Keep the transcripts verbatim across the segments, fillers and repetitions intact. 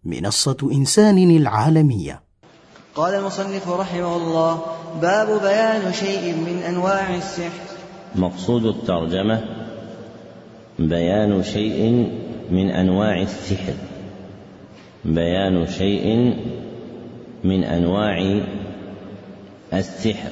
منصة إنسان العالمية. قال المصنف رحمه الله: باب بيان شيء من أنواع السحر. مقصود الترجمة بيان شيء من أنواع السحر، بيان شيء من أنواع السحر.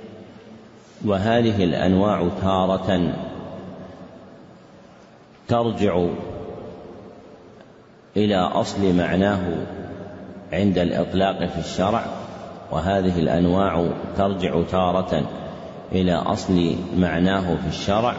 وهذه الأنواع تارة ترجع إلى أصل معناه عند الإطلاق في الشرع، وهذه الأنواع ترجع تارة إلى أصل معناه في الشرع،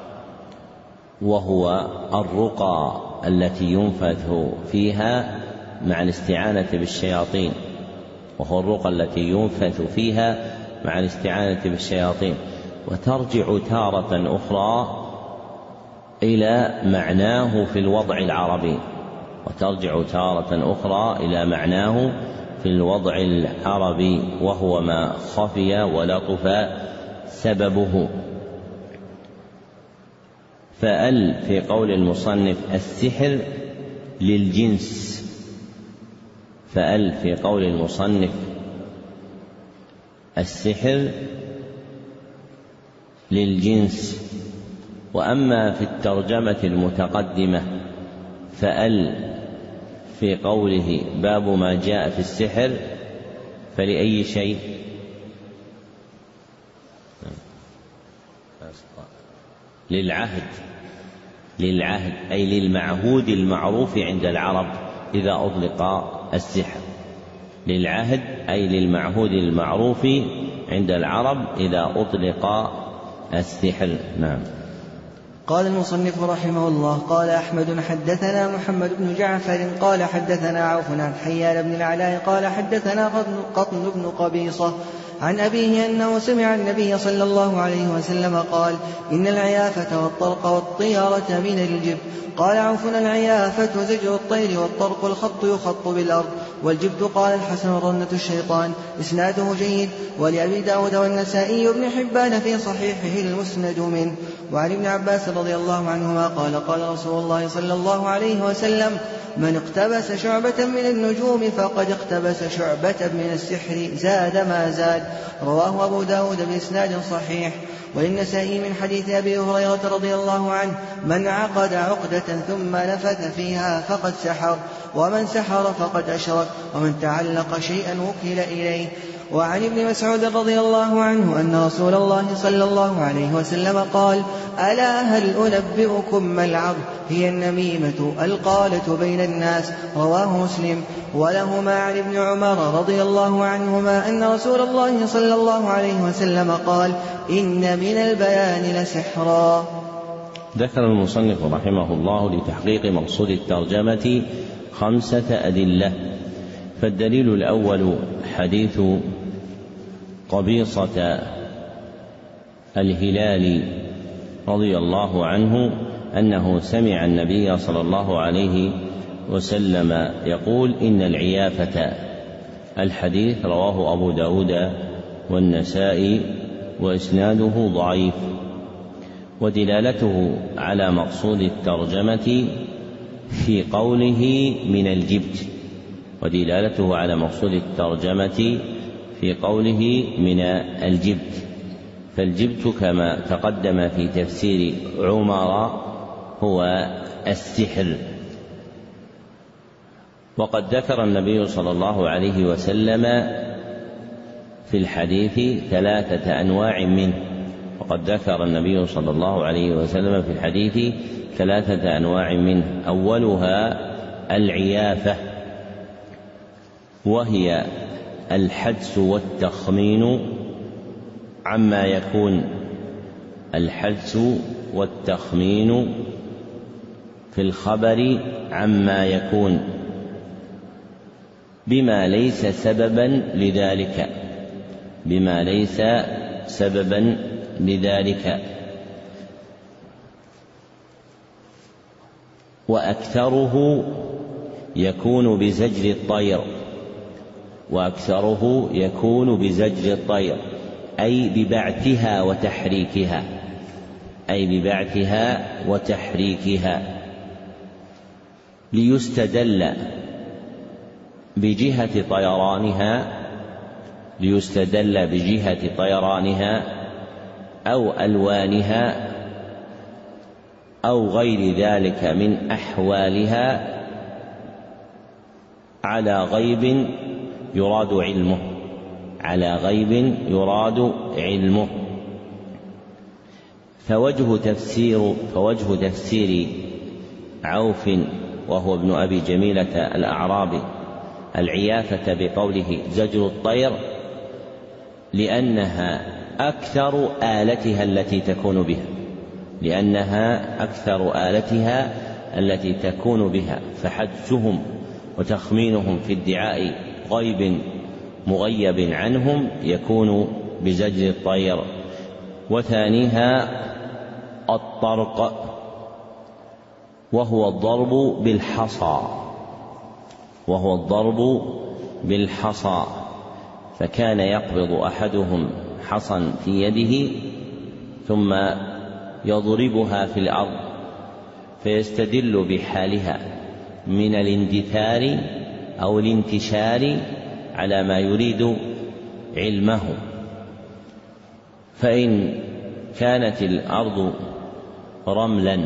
وهو الرقى التي ينفث فيها مع الاستعانة بالشياطين، وهو الرقى التي ينفث فيها مع الاستعانة بالشياطين. وترجع تارة أخرى إلى معناه في الوضع العربي، وترجع تارة أخرى إلى معناه في الوضع العربي، وهو ما خفي ولطف سببه. فأل في قول المصنف السحر للجنس، فأل في قول المصنف السحر للجنس. وأما في الترجمة المتقدمة فأل في قوله باب ما جاء في السحر فلأي شيء؟ للعهد، للعهد أي للمعهود المعروف عند العرب إذا أطلق السحر، للعهد أي للمعهود المعروف عند العرب إذا أطلق السحر. نعم. قال المصنف رحمه الله: قال أحمد حدثنا محمد بن جعفر قال حدثنا عوف عن حيان بن العلاء قال حدثنا قطن بن قبيصة عن أبيه أنه سمع النبي صلى الله عليه وسلم قال: إن العيافة والطرق والطيرة من الجبت. قال عوف: العيافة زجر الطير، والطرق الخط يخط بالأرض، والجبت قال الحسن رنة الشيطان. إسناده جيد. ولأبي داود والنسائي بن حبان في صحيحه المسند منه. وعن ابن عباس رضي الله عنهما قال: قال رسول الله صلى الله عليه وسلم: من اقتبس شعبة من النجوم فقد اقتبس شعبة من السحر زاد ما زاد. رواه أبو داود بإسناد صحيح. وللنسائي من حديث أبي هريرة رضي الله عنه: من عقد عقدة ثم نفث فيها فقد سحر، ومن سحر فقد أشرك، ومن تعلق شيئا وكل إليه. وعن ابن مسعود رضي الله عنه أن رسول الله صلى الله عليه وسلم قال: ألا هل أنبئكم ما العظ؟ هي النميمة القالة بين الناس. رواه مسلم. ولهما عن ابن عمر رضي الله عنهما أن رسول الله صلى الله عليه وسلم قال: إن من البيان لسحرا. ذكر المصنف رحمه الله لتحقيق مقصود الترجمة خمسة أدلة. فالدليل الأول حديث قبيصة الهلال رضي الله عنه أنه سمع النبي صلى الله عليه وسلم يقول: إن العيافة. الحديث رواه أبو داود والنسائي وإسناده ضعيف. ودلالته على مقصود الترجمة في قوله من الجبت، ودلالته على مقصود الترجمة في قوله من الجبت. فالجبت كما تقدم في تفسير عمر هو السحر. وقد ذكر النبي صلى الله عليه وسلم في الحديث ثلاثة أنواع منه، وقد ذكر النبي صلى الله عليه وسلم في الحديث ثلاثة أنواع منه. أولها العيافة، وهي الحدس والتخمين عما يكون، الحدس والتخمين في الخبر عما يكون بما ليس سببا لذلك، بما ليس سببا لذلك. وأكثره يكون بزجر الطير، وأكثره يكون بزجر الطير أي ببعثها وتحريكها، أي ببعثها وتحريكها، ليستدل بجهة طيرانها ليستدل بجهة طيرانها أو ألوانها أو غير ذلك من أحوالها على غيب يراد علمه على غيب يراد علمه فوجه تفسير فوجه تفسير عوف وهو ابن أبي جميلة الأعرابي العيافة بقوله زجر الطير لأنها أكثر آلتها التي تكون بها لأنها أكثر آلتها التي تكون بها فحدسهم وتخمينهم في ادعاء غيب مغيب عنهم يكون بزجر الطير. وثانيها الطرق وهو الضرب بالحصى وهو الضرب بالحصى فكان يقبض أحدهم حصى في يده ثم يضربها في الأرض فيستدل بحالها من الاندثار أو الانتشار على ما يريد علمه. فإن كانت الأرض رملا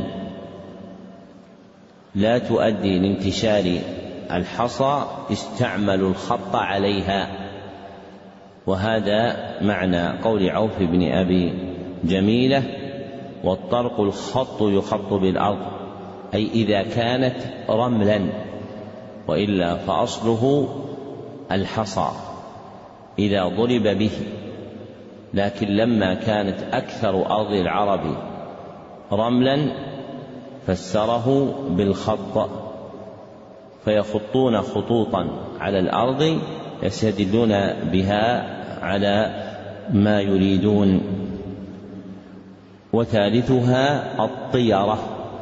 لا تؤدي لانتشار الحصى استعملوا الخط عليها، وهذا معنى قول عوف بن أبي جميلة والطرق الخط يخط بالأرض، أي إذا كانت رملا، وإلا فأصله الحصى إذا ضرب به، لكن لما كانت أكثر أرض العرب رملا فسره بالخط فيخطون خطوطا على الأرض يستدلون بها على ما يريدون. وثالثها الطيرة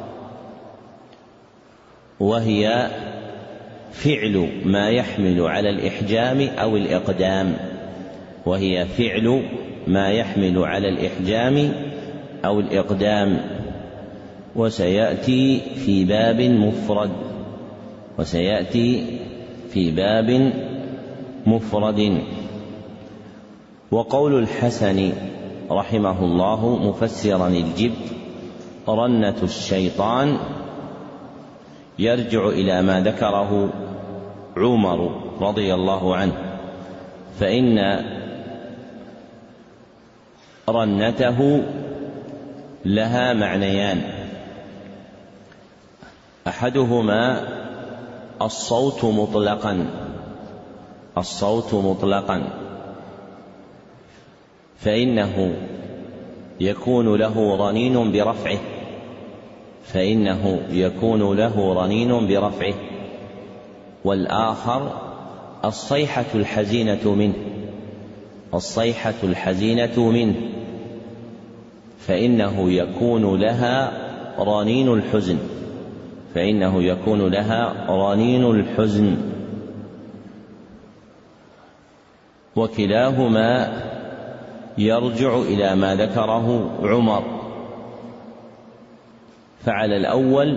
وهي فعل ما يحمل على الإحجام أو الإقدام وهي فعل ما يحمل على الإحجام أو الإقدام وسيأتي في باب مفرد وسيأتي في باب مفرد. وقول الحسن رحمه الله مفسرا الجبت رنة الشيطان يرجع إلى ما ذكره عمر رضي الله عنه، فإن رنته لها معنيان، أحدهما الصوت مطلقا الصوت مطلقا فإنه يكون له رنين برفعه فإنه يكون له رنين برفعه والآخر الصيحة الحزينة منه الصيحة الحزينة منه فإنه يكون لها رنين الحزن فإنه يكون لها رنين الحزن وكلاهما يرجع إلى ما ذكره عمر. فعلى الأول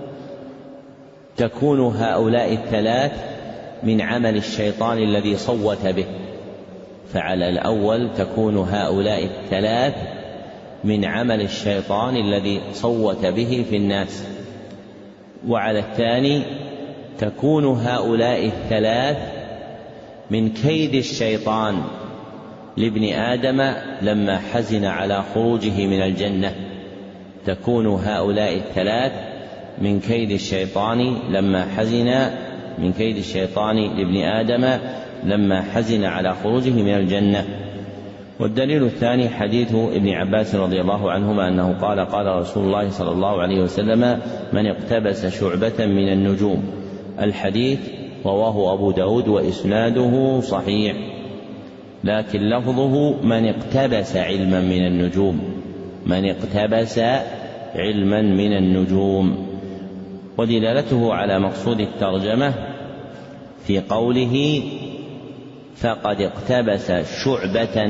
تكون هؤلاء الثلاث من عمل الشيطان الذي صوت به فعلى الأول تكون هؤلاء الثلاث من عمل الشيطان الذي صوت به في الناس، وعلى الثاني تكون هؤلاء الثلاث من كيد الشيطان لابن آدم لما حزن على خروجه من الجنة تكون هؤلاء الثلاث من كيد الشيطان لما حزن من كيد الشيطان لابن آدم لما حزن على خروجه من الجنة. والدليل الثاني حديث ابن عباس رضي الله عنهما أنه قال قال رسول الله صلى الله عليه وسلم من اقتبس شعبة من النجوم. الحديث رواه أبو داود وإسناده صحيح، لكن لفظه من اقتبس علما من النجوم من اقتبس علما من النجوم ودلالته على مقصود الترجمة في قوله فقد اقتبس شعبة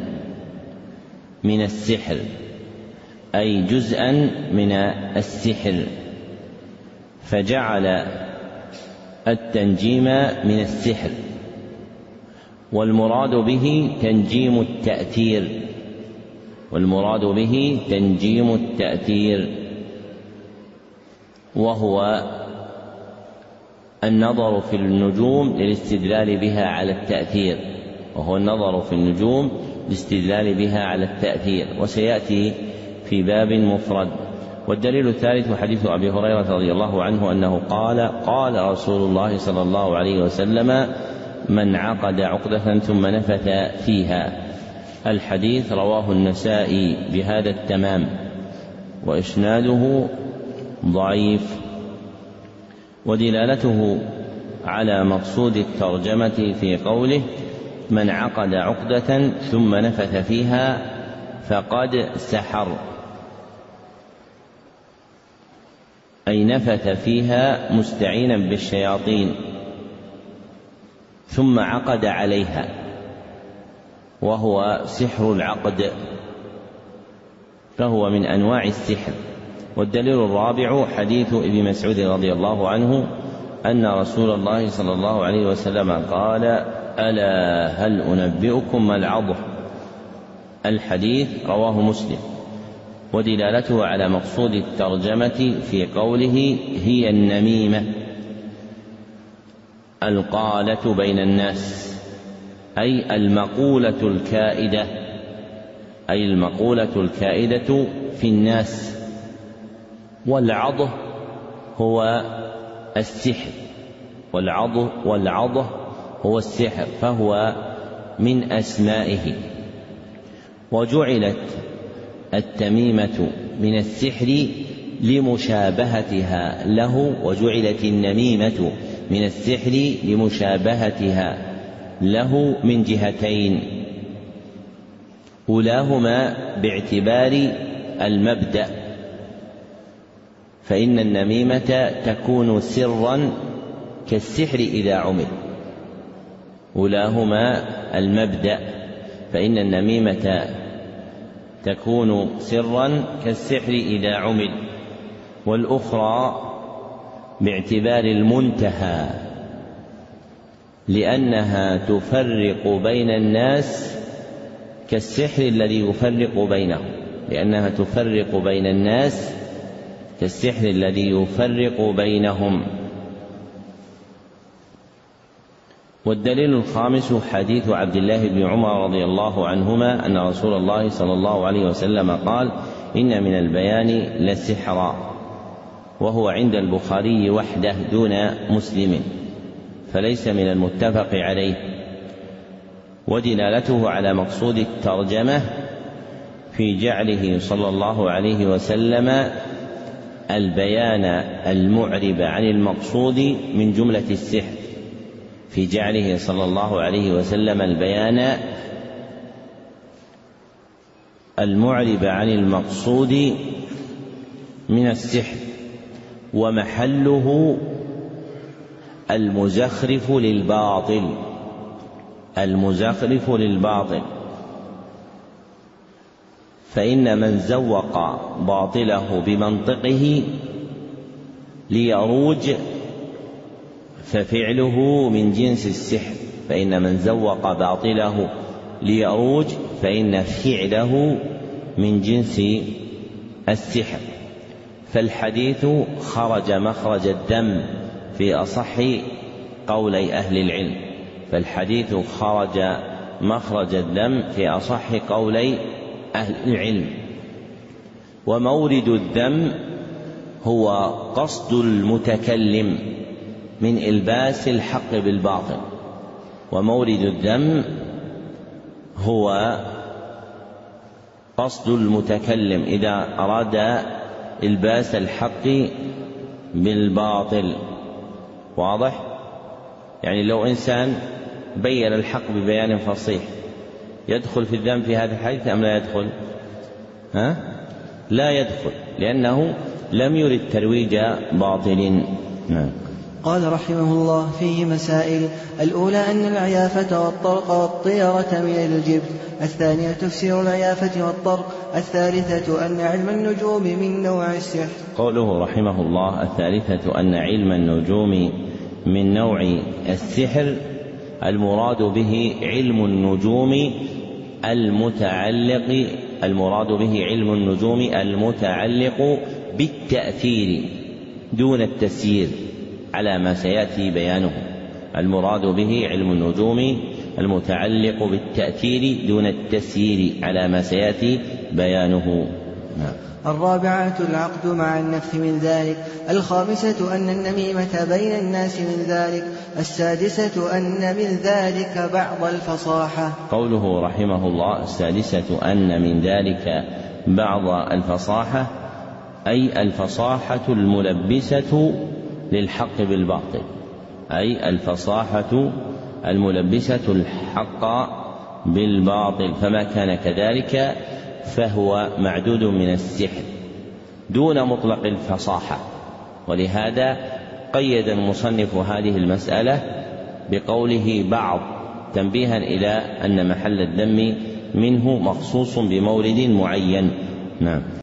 من السحر أي جزءا من السحر، فجعل التنجيم من السحر، والمراد به تنجيم التأثير والمراد به تنجيم التأثير وهو النظر في النجوم للاستدلال بها على التأثير وهو النظر في النجوم للاستدلال بها على التأثير وسيأتي في باب مفرد. والدليل الثالث حديث أبي هريرة رضي الله عنه أنه قال قال رسول الله صلى الله عليه وسلم: من عقد عقدة ثم نفث فيها. الحديث رواه النسائي بهذا التمام وإسناده ضعيف، ودلالته على مقصود الترجمة في قوله: من عقد عقدة ثم نفث فيها فقد سحر، أي نفث فيها مستعينا بالشياطين ثم عقد عليها، وهو سحر العقد، فهو من أنواع السحر. والدليل الرابع حديث ابن مسعود رضي الله عنه أن رسول الله صلى الله عليه وسلم قال: ألا هل أنبئكم ما العضه؟ الحديث رواه مسلم، ودلالته على مقصود الترجمة في قوله: هي النميمة القالة بين الناس، أي المقولة الكائدة أي المقولة الكائدة في الناس. والعضه هو السحر والعضه والعضه هو السحر، فهو من أسمائه. وجعلت التميمة من السحر لمشابهتها له، وجعلت النميمة من السحر لمشابهتها له من جهتين، أولاهما باعتبار المبدأ، فإن النميمة تكون سرا كالسحر إذا عمل. أولاهما المبدأ، فإن النميمة تكون سرا كالسحر إذا عمل. والأخرى باعتبار المنتهى، لأنها تفرق بين الناس كالسحر الذي يفرق بينهم لأنها تفرق بين الناس كالسحر الذي يفرق بينهم. والدليل الخامس حديث عبد الله بن عمر رضي الله عنهما أن رسول الله صلى الله عليه وسلم قال: إن من البيان لسحرا، وهو عند البخاري وحده دون مسلم، فليس من المتفق عليه. ودلالته على مقصود الترجمة في جعله صلى الله عليه وسلم البيان المعرب عن المقصود من جملة السحر، في جعله صلى الله عليه وسلم البيان المعرب عن المقصود من السحر، ومحله المزخرف للباطل المزخرف للباطل فإن من زوق باطله بمنطقه ليروج ففعله من جنس السحر فإن من زوق باطله ليروج فإن فعله من جنس السحر. فالحديث خرج مخرج الدم في أصح قولي أهل العلم فالحديث خرج مخرج الدم في أصح قولي أهل العلم. ومورد الدم هو قصد المتكلم من إلباس الحق بالباطل ومورد الدم هو قصد المتكلم إذا أراد إلباس الحق بالباطل. واضح؟ يعني لو إنسان بين الحق ببيان فصيح يدخل في الذم في هذا الحديث أم لا يدخل؟ ها؟ لا يدخل، لأنه لم يرد ترويج باطل. نعم. قال رحمه الله: فيه مسائل. الأولى أن العيافة والطرق والطيرة من الجبت. الثانية تفسير العيافة والطرق. الثالثة أن علم النجوم من نوع السحر. قوله رحمه الله: الثالثة أن علم النجوم من نوع السحر المراد به علم النجوم المتعلق المراد به علم النجوم المتعلق بالتأثير دون التسيير على ما سيأتي بيانه. المراد به علم النجوم المتعلق بالتأثير دون التسيير على ما سيأتي بيانه. نعم. الرابعة العقد مع النفث من ذلك. الخامسة أن النميمة بين الناس من ذلك. السادسة أن من ذلك بعض الفصاحة. قوله رحمه الله السادسة أن من ذلك بعض الفصاحة أي الفصاحة الملبسة للحق بالباطل، أي الفصاحة الملبسة الحق بالباطل، فما كان كذلك فهو معدود من السحر دون مطلق الفصاحة. ولهذا قيد المصنف هذه المسألة بقوله بعض تنبيها إلى أن محل الذم منه مخصوص بمورد معين. نعم.